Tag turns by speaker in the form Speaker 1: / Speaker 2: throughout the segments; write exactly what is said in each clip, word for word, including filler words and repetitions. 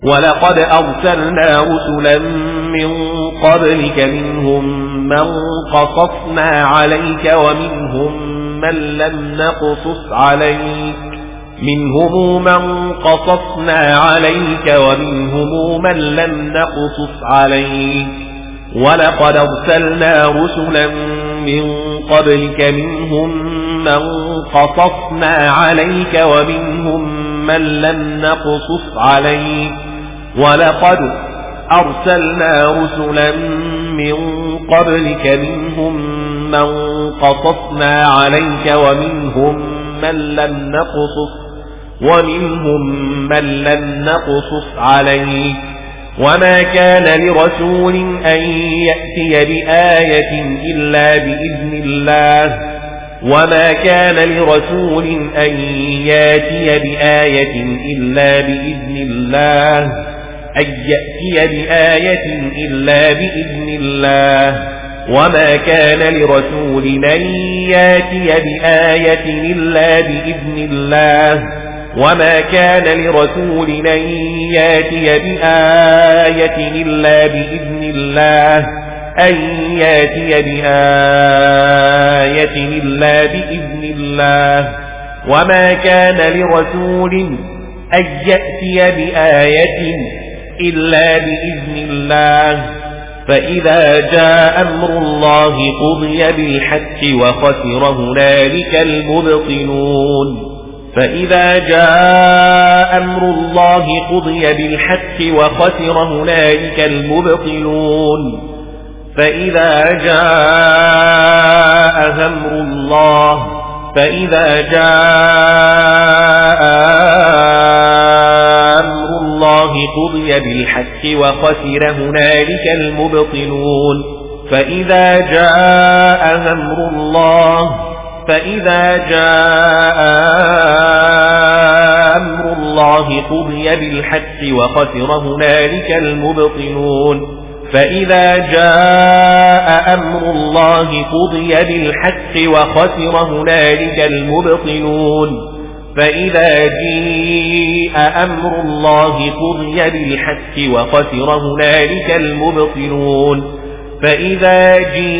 Speaker 1: ولقد أرسلنا رسلا من قبلك منهم من قصصنا عليك ومنهم من لم نقصص عليك منهم من قصصنا عليك ومنهم من لم نقصص عليك ولقد أرسلنا رسلا من قبلك منهم من قصصنا عليك ومنهم من لم نقصص عليك ولقد أرسلنا رسلا من قبلك منهم من قصصنا عليك ومنهم من لم نقصص ومنهم من لم نقصص عليك وما كان لرسول أن يأتي بآية إلا بإذن الله وما كان لرسول أن يأتي بآية إلا بإذن الله أن يأتي بآية إلا بإذن الله وما كان لرسول أن يأتي بآية إلا بإذن الله وما كان لرسول أن يأتي بآية إلا بإذن الله أن يأتي بآية إلا بإذن الله وما كان لرسول أن يأتي بآية إلا بإذن الله فإذا جاء أمر الله قضي بالحق وخسر هنالك المبطلون فإذا جاء أمر الله قضي بالحق وخسر هنالك المبطلون فإذا جاء أمر الله فإذا جاء أمر الله قضي بالحق وخسر هنالك المبطلون فإذا جاء أمر الله فإذا جاء أمر الله قضي بالحق وخسر هنالك المبطلون فإذا جاء أمر الله قضي بالحق وخسر هنالك المبطلون فإذا جاء أمر الله قضي بالحق وخسر هنالك المبطلون فإذا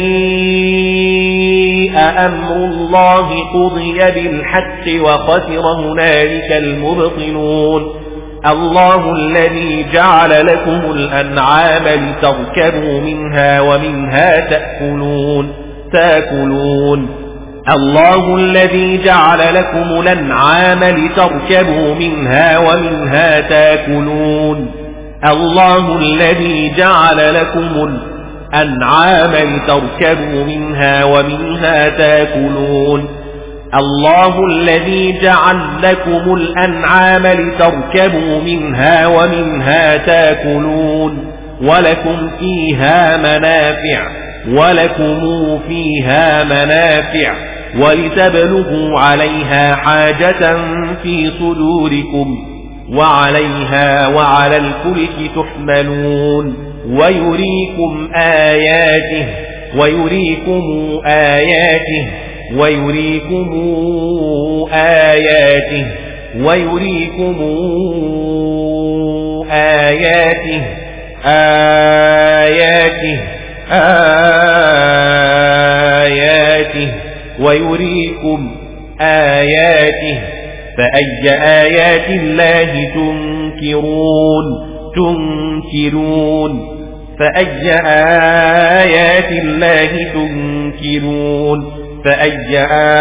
Speaker 1: جاء أمر الله قضي بالحق وخسر هنالك المبطلون الله الذي جعل لكم الأنعام لتركبوا منها ومنها تأكلون تأكلون الله الذي جعل لكم الأنعام لتركبوا منها ومنها تأكلون الله الذي جعل لكم الأنعام لتركبوا منها ومنها تأكلون الله الذي جعل لكم الأنعام لتركبوا منها ومنها تأكلون ولكم فيها منافع ولكم فيها منافع ولتبلغوا عليها حاجة في صدوركم وعليها وعلى الفلك تحملون ويريكم آياته ويريكم آياته ويريكم آياته ويريكم آياته آياته آياته ويريكم آياته فأي آيات الله تنكرون تنكرون فأي آيات الله تنكرون فأي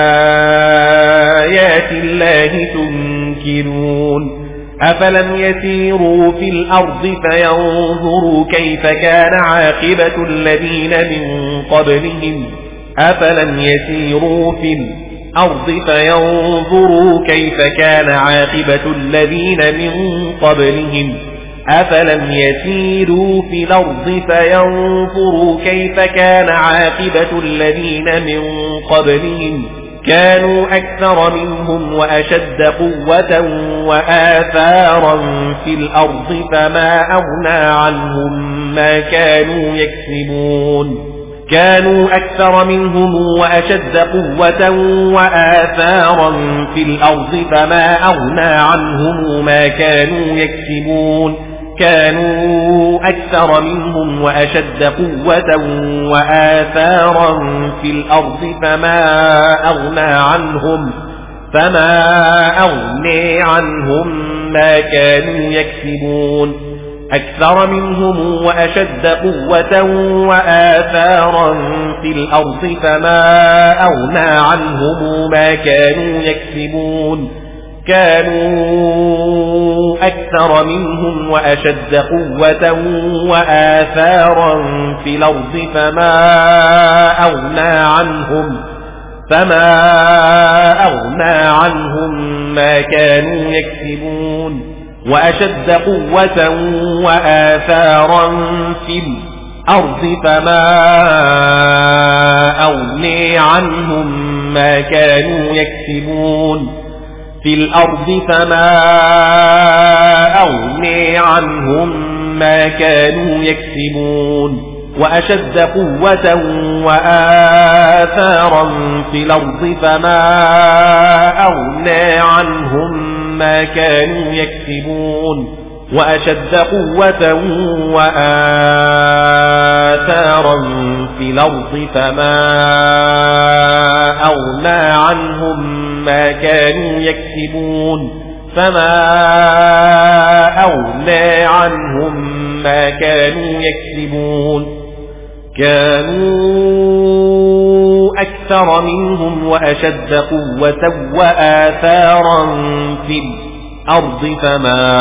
Speaker 1: آيات الله تنكرون أفلم يسيروا في الأرض فينظروا كيف كان عاقبة الذين من قبلهم أفلم يسيروا في الأرض فينظروا كيف كان عاقبة الذين من قبلهم أفلم يسيروا في الأرض فينظروا كيف كان عاقبة الذين من قبلهم كانوا أكثر منهم وأشد قوة وآثارا في الأرض فما أغنى عنهم ما كانوا يكسبون كانوا أكثر منهم وأشد قوة وآثارا في الأرض فما أغنى عنهم ما كانوا يكسبون كانوا أكثر منهم وأشد قوة وآثارا في الأرض فما أغنى عنهم فما أغني عنهم ما كانوا يكسبون أكثر منهم وأشد قوة وآثارا في الأرض فما أغنى عنهم ما كانوا يكسبون كانوا أكثر منهم وأشد قوة وآثارا في الأرض فما أغنى عنهم فما أغنى عنهم ما كانوا يكسبون وأشد قوة وآثارا في الأرض فما أغني عنهم ما كانوا يكسبون في الأرض فما أغني عنهم ما كانوا يكسبون وأشد قوة وآثارا في الأرض فما أغنى عنهم ما كانوا يكسبون وأشد قوة وآثارا في الأرض فما أغنى عنهم ما كانوا يكسبون فما أغنى عنهم ما كانوا يكسبون كانوا أكثر منهم وأشد قوة وآثارا في الأرض فما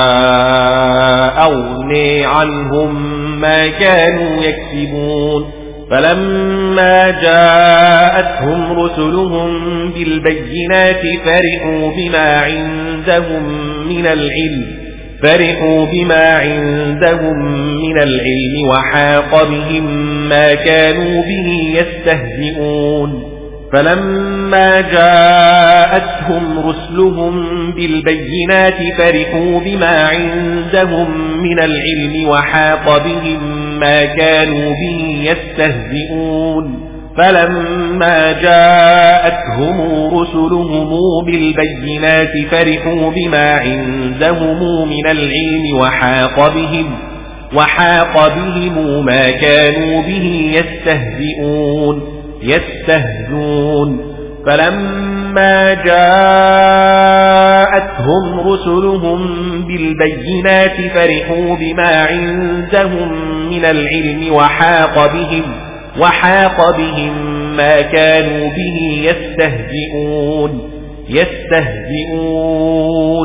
Speaker 1: أغني عنهم ما كانوا يكسبون فلما جاءتهم رسلهم بالبينات فرحوا بما عندهم من العلم فرحوا بما عندهم من العلم وحاق بهم ما كانوا به يستهزئون فلما جاءتهم رسلهم بالبينات فرحوا بما عندهم من العلم وحاق بهم ما كانوا به يستهزئون فلما جاءتهم رسلهم بالبينات فرحوا بما عندهم من العلم وحاق بهم وحاق بهم ما كانوا به يستهزئون يستهزون فلما جاءتهم رسلهم بالبينات فرحوا بما عندهم من العلم وحاق بهم وحاق بهم ما كانوا به يستهزئون يستهزئون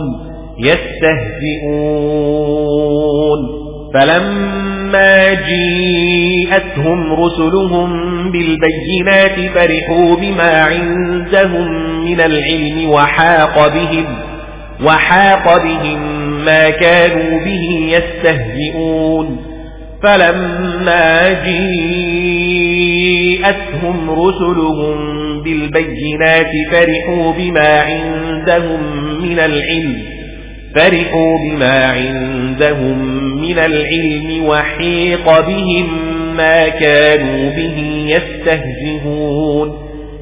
Speaker 1: يستهزئون فلما جاءتهم رسلهم بالبينات فرحوا بما عندهم من العلم وحاق بهم وحاق بهم ما كانوا به يستهزئون فلما جاءتهم رسلهم بالبينات فرحوا بما عندهم من العلم فرحوا بما عندهم من العلم وحيق بهم ما كانوا به يستهزئون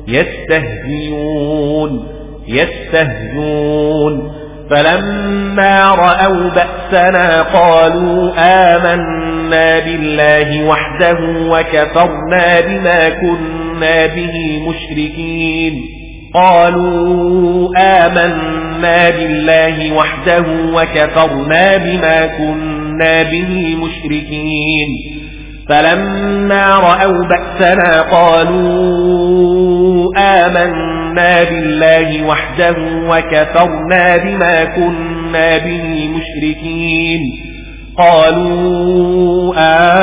Speaker 1: يستهزئون يستهزئون فلما رأوا بأسنا قالوا آمنا بالله وحده وكفرنا بما كنا به مشركين قالوا آمنا بالله وحده وكفرنا بما كنا به مشركين فلما رأوا بأسنا قالوا آمنا بالله وحده وكفرنا بما كنا به مشركين قالوا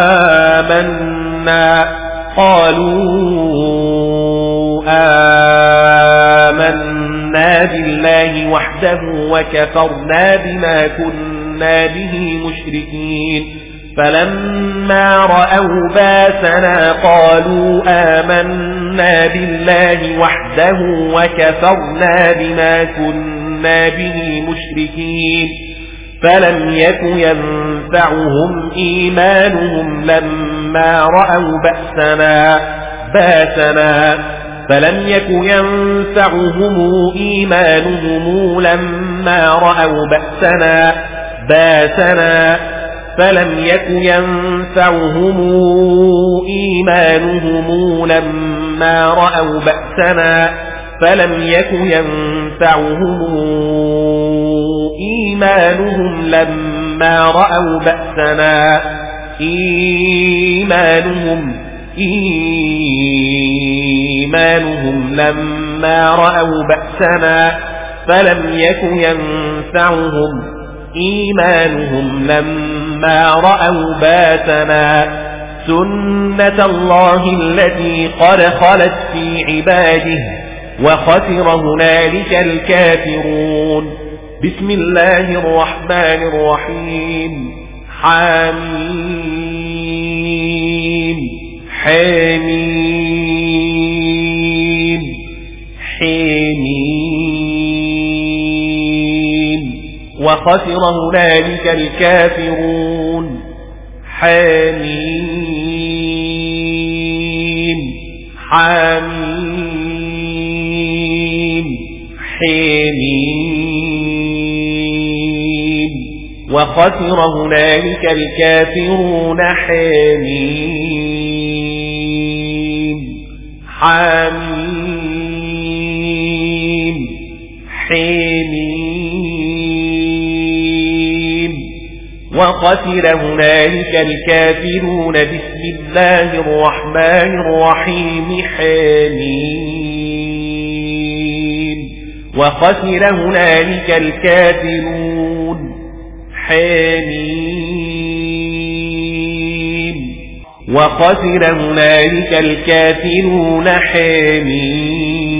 Speaker 1: آمنا قالوا آمنا بالله وحده وكفرنا بما كنا به مشركين فلما رأوا باسنا قالوا آمنا بالله وحده وكفرنا بما كنا به مشركين فلم يك ينفعهم إيمانهم لما رأوا بأسنا باسنا فلم يك ينفعهم إيمانهم لما رأوا بأسنا باسنا فلم يك ينفعهم إيمانهم لما رأوا بأسنا فلم يك ينفعهم إيمانهم لما رأوا بأسنا إيمانهم إيمانهم لما رأوا بأسنا فلم يك ينفعهم إيمانهم لما رأوا بأسنا سنة الله التي قد خلت في عباده وخسر هنالك الكافرون. بسم الله الرحمن الرحيم. حميم حميم حميم وخسر هنالك الكافرون. حميم حميم حميم وخسر هنالك الكافرون. حميم حميم حميم وخسر هنالك الكافرون. بسم الله الرحمن الرحيم. حميم وخسر هنالك الكافرون. حميم وخسر هنالك الكافرون. حميم